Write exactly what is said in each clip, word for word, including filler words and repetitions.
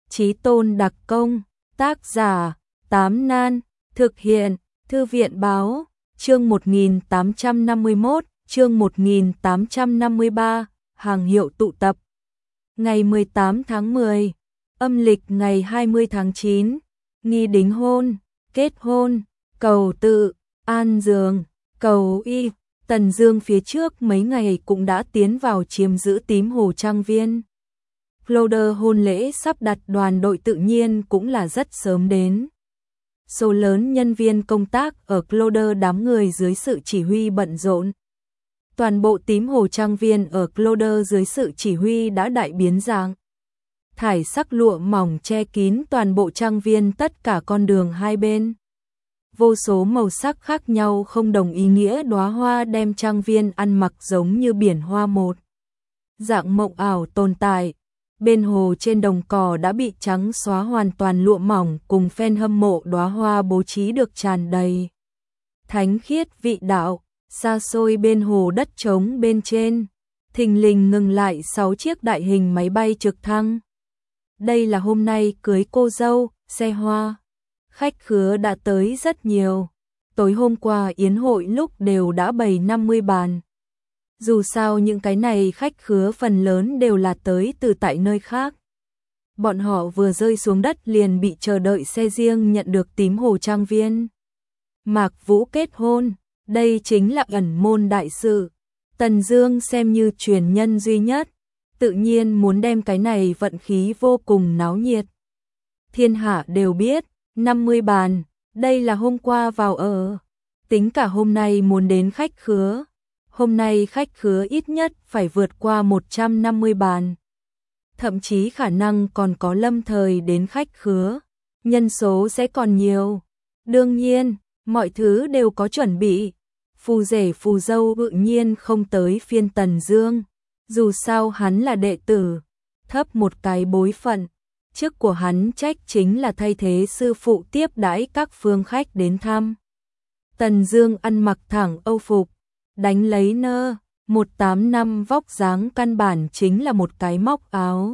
Chí Tôn đặc công, tác giả, Tám Nan, thực hiện, Thư viện báo, chương một nghìn tám trăm năm mươi mốt, chương một nghìn tám trăm năm mươi ba, hàng hiệu tụ tập. Ngày mười tám tháng mười, âm lịch ngày hai mươi tháng chín, nghi đính hôn, kết hôn, cầu tự, an giường, cầu y. Tần Dương phía trước mấy ngày cũng đã tiến vào chiếm giữ Tím Hồ Trang Viên. Cloder hôn lễ sắp đặt, đoàn đội tự nhiên cũng là rất sớm đến. Số lớn nhân viên công tác ở Cloder, đám người dưới sự chỉ huy bận rộn. Toàn bộ Tím Hồ Trang Viên ở Cloder dưới sự chỉ huy đã đại biến dạng. Thải sắc lụa mỏng che kín toàn bộ trang viên, tất cả con đường hai bên. Vô số màu sắc khác nhau không đồng ý nghĩa đóa hoa đem trang viên ăn mặc giống như biển hoa một dạng mộng ảo tồn tại. Bên hồ trên đồng cỏ đã bị trắng xóa hoàn toàn, lụa mỏng cùng fan hâm mộ đóa hoa bố trí được tràn đầy thánh khiết vị đạo. Xa xôi bên hồ đất trống bên trên, thình lình ngừng lại sáu chiếc đại hình máy bay trực thăng. Đây là hôm nay cưới cô dâu, xe hoa. Khách khứa đã tới rất nhiều. Tối hôm qua yến hội lúc đều đã bày năm mươi bàn. Dù sao những cái này khách khứa phần lớn đều là tới từ tại nơi khác. Bọn họ vừa rơi xuống đất liền bị chờ đợi xe riêng nhận được Tím Hồ Trang Viên. Mạc Vũ kết hôn, đây chính là ẩn môn đại sự. Tần Dương xem như truyền nhân duy nhất, tự nhiên muốn đem cái này vận khí vô cùng náo nhiệt. Thiên hạ đều biết, năm mươi bàn, đây là hôm qua vào ở. Tính cả hôm nay muốn đến khách khứa. Hôm nay khách khứa ít nhất phải vượt qua một trăm năm mươi bàn. Thậm chí khả năng còn có lâm thời đến khách khứa. Nhân số sẽ còn nhiều. Đương nhiên, mọi thứ đều có chuẩn bị. Phù rể phù dâu tự nhiên không tới phiên Tần Dương. Dù sao hắn là đệ tử, thấp một cái bối phận. Chức của hắn trách chính là thay thế sư phụ tiếp đãi các phương khách đến thăm. Tần Dương ăn mặc thẳng Âu phục, đánh lấy nơ, một tám năm vóc dáng căn bản chính là một cái móc áo.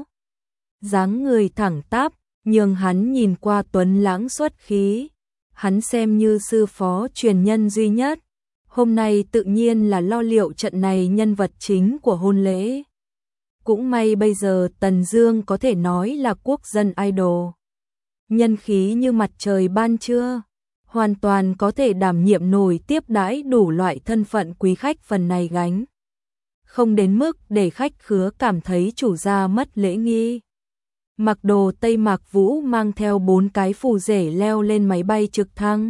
Dáng người thẳng tắp, nhưng hắn nhìn qua tuấn lãng xuất khí. Hắn xem như sư phó truyền nhân duy nhất. Hôm nay tự nhiên là lo liệu trận này nhân vật chính của hôn lễ. Cũng may bây giờ Tần Dương có thể nói là quốc dân idol. Nhân khí như mặt trời ban trưa, hoàn toàn có thể đảm nhiệm nổi tiếp đãi đủ loại thân phận quý khách phần này gánh. Không đến mức để khách khứa cảm thấy chủ gia mất lễ nghi. Mặc đồ Tây Mạc Vũ mang theo bốn cái phù rể leo lên máy bay trực thăng.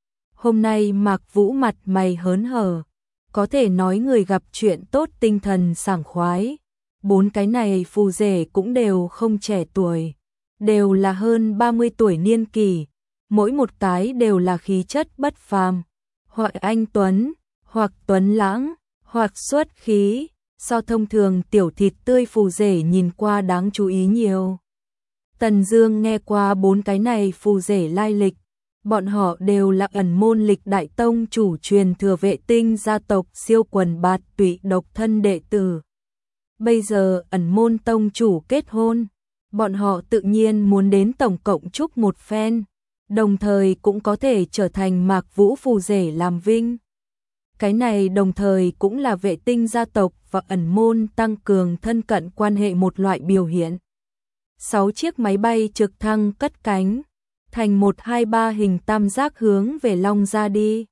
Hôm nay Mạc Vũ mặt mày hớn hở, có thể nói người gặp chuyện tốt, tinh thần sảng khoái. Bốn cái này phù rể cũng đều không trẻ tuổi, đều là hơn ba mươi tuổi niên kỷ, mỗi một cái đều là khí chất bất phàm, hoặc anh tuấn, hoặc tuấn lãng, hoặc xuất khí, so thông thường tiểu thịt tươi phù rể nhìn qua đáng chú ý nhiều. Tần Dương nghe qua bốn cái này phù rể lai lịch, bọn họ đều là ẩn môn lịch đại tông chủ truyền thừa Vệ Tinh gia tộc siêu quần bạt tụy độc thân đệ tử. Bây giờ ẩn môn tông chủ kết hôn, bọn họ tự nhiên muốn đến tổng cộng chúc một phen, đồng thời cũng có thể trở thành Mạc Vũ phù rể làm vinh. Cái này đồng thời cũng là Vệ Tinh gia tộc và ẩn môn tăng cường thân cận quan hệ một loại biểu hiện. Sáu chiếc máy bay trực thăng cất cánh, thành một hai ba hình tam giác hướng về Long Gia đi.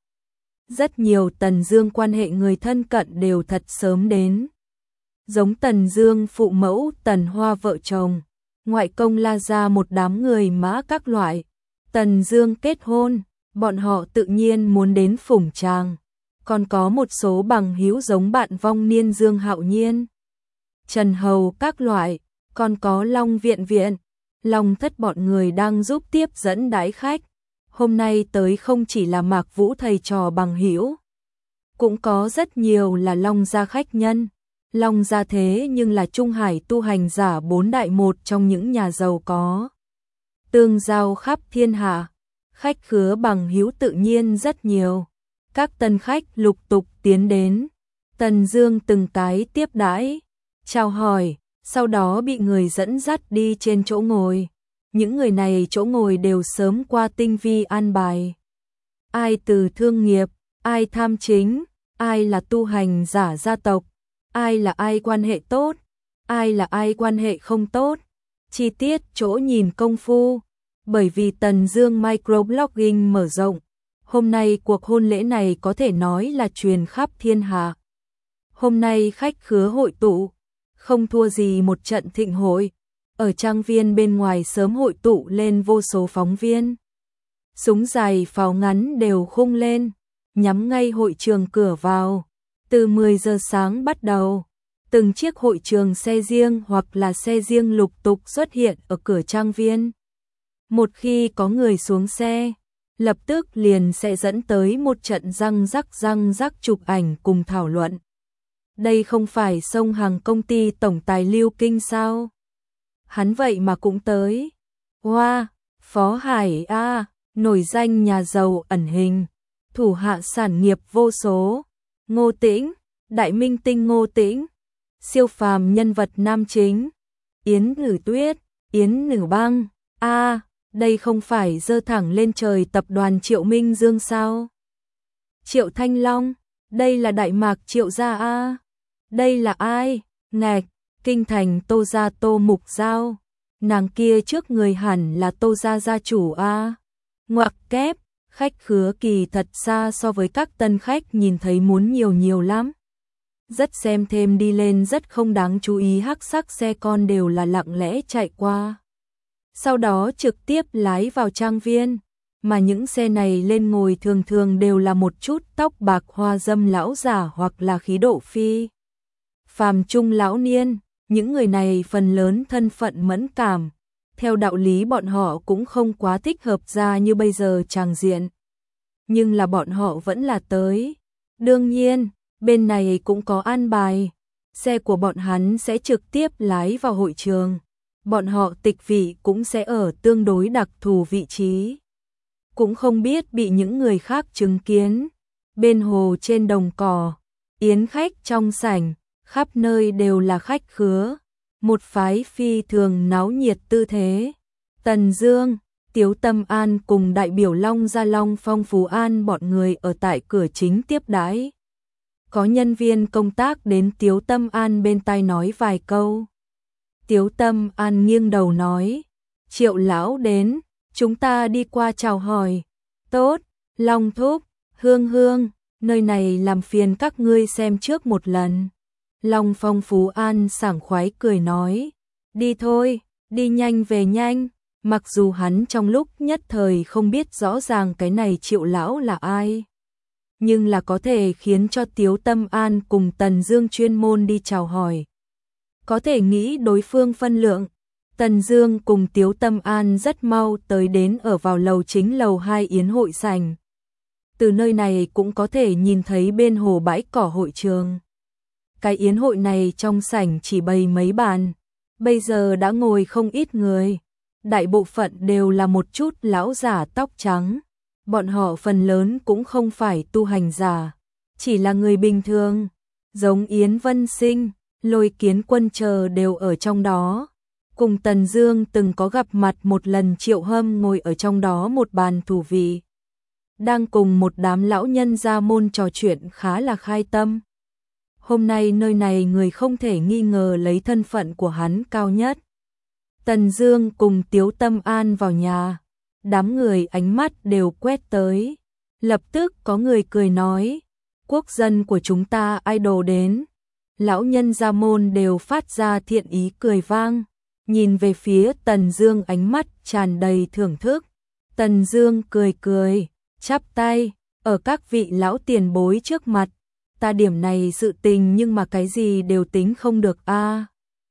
Rất nhiều Tần Dương quan hệ người thân cận đều thật sớm đến. Giống Tần Dương phụ mẫu Tần Hoa vợ chồng, ngoại công La Gia một đám người mã các loại. Tần Dương kết hôn, bọn họ tự nhiên muốn đến phủng tràng. Còn có một số bằng hữu giống bạn vong niên Dương Hạo Nhiên, Trần Hầu các loại, còn có Long Viện Viện, Long Thất bọn người đang giúp tiếp dẫn đãi khách. Hôm nay tới không chỉ là Mạc Vũ thầy trò bằng hữu, cũng có rất nhiều là Long Gia khách nhân. Long Gia thế nhưng là Trung Hải tu hành giả bốn đại một trong những nhà giàu có. Tương giao khắp thiên hạ, khách khứa bằng hữu tự nhiên rất nhiều. Các tân khách lục tục tiến đến, Tần Dương từng cái tiếp đãi, chào hỏi, sau đó bị người dẫn dắt đi trên chỗ ngồi. những người này chỗ ngồi đều sớm qua tinh vi an bài. Ai từ thương nghiệp, ai tham chính, ai là tu hành giả gia tộc, ai là ai quan hệ tốt, ai là ai quan hệ không tốt, chi tiết chỗ nhìn công phu. Bởi vì Tần Dương microblogging mở rộng, hôm nay cuộc hôn lễ này có thể nói là truyền khắp thiên hạ. Hôm nay khách khứa hội tụ, không thua gì một trận thịnh hội. Ở trang viên bên ngoài sớm hội tụ lên vô số phóng viên. Súng dài pháo ngắn đều khung lên, nhắm ngay hội trường cửa vào. Từ mười giờ sáng bắt đầu, từng chiếc hội trường xe riêng hoặc là xe riêng lục tục xuất hiện ở cửa trang viên. Một khi có người xuống xe, lập tức liền sẽ dẫn tới một trận răng rắc răng rắc chụp ảnh cùng thảo luận. Đây không phải sông hàng công ty tổng tài Lưu Kinh sao? Hắn vậy mà cũng tới. Hoa, wow, Phó Hải A, nổi danh nhà giàu ẩn hình, thủ hạ sản nghiệp vô số. Ngô Tĩnh, đại minh tinh Ngô Tĩnh, siêu phàm nhân vật nam chính. Yến Nữ Tuyết, Yến Nữ Băng, a, đây không phải giơ thẳng lên trời tập đoàn Triệu Minh Dương sao? Triệu Thanh Long, đây là Đại Mạc Triệu gia a. Đây là ai? Ngạch, kinh thành Tô gia Tô Mục Giao. Nàng kia trước người hẳn là Tô gia gia chủ a. Ngoặc kép, khách khứa kỳ thật xa so với các tân khách nhìn thấy muốn nhiều nhiều lắm. Rất xem thêm đi lên rất không đáng chú ý, hắc sắc xe con đều là lặng lẽ chạy qua. Sau đó trực tiếp lái vào trang viên, mà những xe này lên ngồi thường thường đều là một chút tóc bạc hoa dâm lão giả hoặc là khí độ phi phàm trung lão niên. Những người này phần lớn thân phận mẫn cảm, theo đạo lý bọn họ cũng không quá thích hợp ra như bây giờ tràng diện. Nhưng là bọn họ vẫn là tới. Đương nhiên, bên này cũng có an bài, xe của bọn hắn sẽ trực tiếp lái vào hội trường. Bọn họ tịch vị cũng sẽ ở tương đối đặc thù vị trí. Cũng không biết bị những người khác chứng kiến. Bên hồ trên đồng cỏ, yến khách trong sảnh, khắp nơi đều là khách khứa. Một phái phi thường náo nhiệt tư thế. Tần Dương, Tiếu Tâm An cùng đại biểu Long Gia Long Phong Phú An bọn người ở tại cửa chính tiếp đãi. Có nhân viên công tác đến Tiếu Tâm An bên tai nói vài câu. Tiếu Tâm An nghiêng đầu nói, Triệu lão đến, chúng ta đi qua chào hỏi. Tốt, Long thúc, Hương Hương, nơi này làm phiền các ngươi xem trước một lần. Long Phong Phú An sảng khoái cười nói, đi thôi, đi nhanh về nhanh. Mặc dù hắn trong lúc nhất thời không biết rõ ràng cái này Triệu lão là ai, nhưng là có thể khiến cho Tiếu Tâm An cùng Tần Dương chuyên môn đi chào hỏi. Có thể nghĩ đối phương phân lượng. Tần Dương cùng Tiếu Tâm An rất mau tới đến ở vào lầu chính lầu hai yến hội sảnh. Từ nơi này cũng có thể nhìn thấy bên hồ bãi cỏ hội trường. Cái yến hội này trong sảnh chỉ bày mấy bàn, bây giờ đã ngồi không ít người. Đại bộ phận đều là một chút lão giả tóc trắng. Bọn họ phần lớn cũng không phải tu hành giả, chỉ là người bình thường, giống Yến Vân Sinh, Lôi Kiến Quân chờ đều ở trong đó. Cùng Tần Dương từng có gặp mặt một lần, Triệu Hâm ngồi ở trong đó một bàn thủ vị, đang cùng một đám lão nhân gia môn trò chuyện khá là khai tâm. Hôm nay nơi này người không thể nghi ngờ lấy thân phận của hắn cao nhất. Tần Dương cùng Tiếu Tâm An vào nhà, đám người ánh mắt đều quét tới. Lập tức có người cười nói, quốc dân của chúng ta idol đến. Lão nhân gia môn đều phát ra thiện ý cười vang, nhìn về phía Tần Dương ánh mắt tràn đầy thưởng thức. Tần Dương cười cười, chắp tay, ở các vị lão tiền bối trước mặt, ta điểm này sự tình nhưng mà cái gì đều tính không được a. À.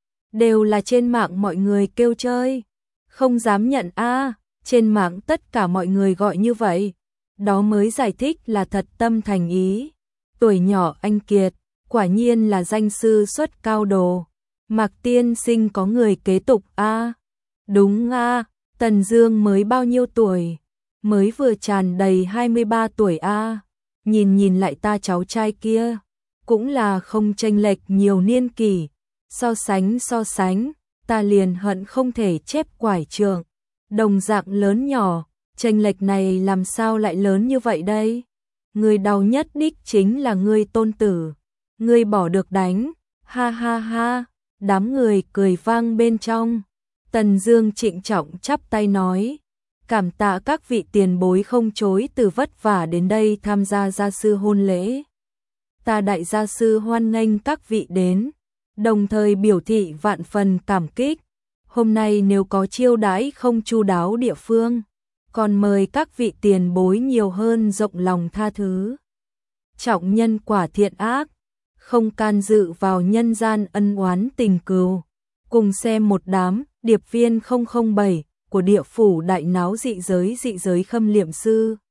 Đều là trên mạng mọi người kêu chơi, không dám nhận a, à. Trên mạng tất cả mọi người gọi như vậy, đó mới giải thích là thật tâm thành ý. Tuổi nhỏ anh kiệt, quả nhiên là danh sư xuất cao đồ. Mạc tiên sinh có người kế tục a. À. Đúng a, à. Tần Dương mới bao nhiêu tuổi? Mới vừa tràn đầy hai mươi ba tuổi a. À. Nhìn nhìn lại ta cháu trai kia, cũng là không chênh lệch nhiều niên kỷ. So sánh so sánh, ta liền hận không thể chép quải trượng. đồng dạng lớn nhỏ, chênh lệch này làm sao lại lớn như vậy đây? Người đau nhất đích chính là ngươi tôn tử, ngươi bỏ được đánh, ha ha ha, đám người cười vang bên trong. Tần Dương trịnh trọng chắp tay nói, cảm tạ các vị tiền bối không chối từ vất vả đến đây tham gia gia sư hôn lễ. Ta đại gia sư hoan nghênh các vị đến, đồng thời biểu thị vạn phần cảm kích. Hôm nay nếu có chiêu đãi không chu đáo địa phương, còn mời các vị tiền bối nhiều hơn rộng lòng tha thứ. Trọng nhân quả thiện ác, không can dự vào nhân gian ân oán tình cừu. Cùng xem một đám điệp viên không không bảy của địa phủ đại náo dị giới dị giới khâm liệm sư.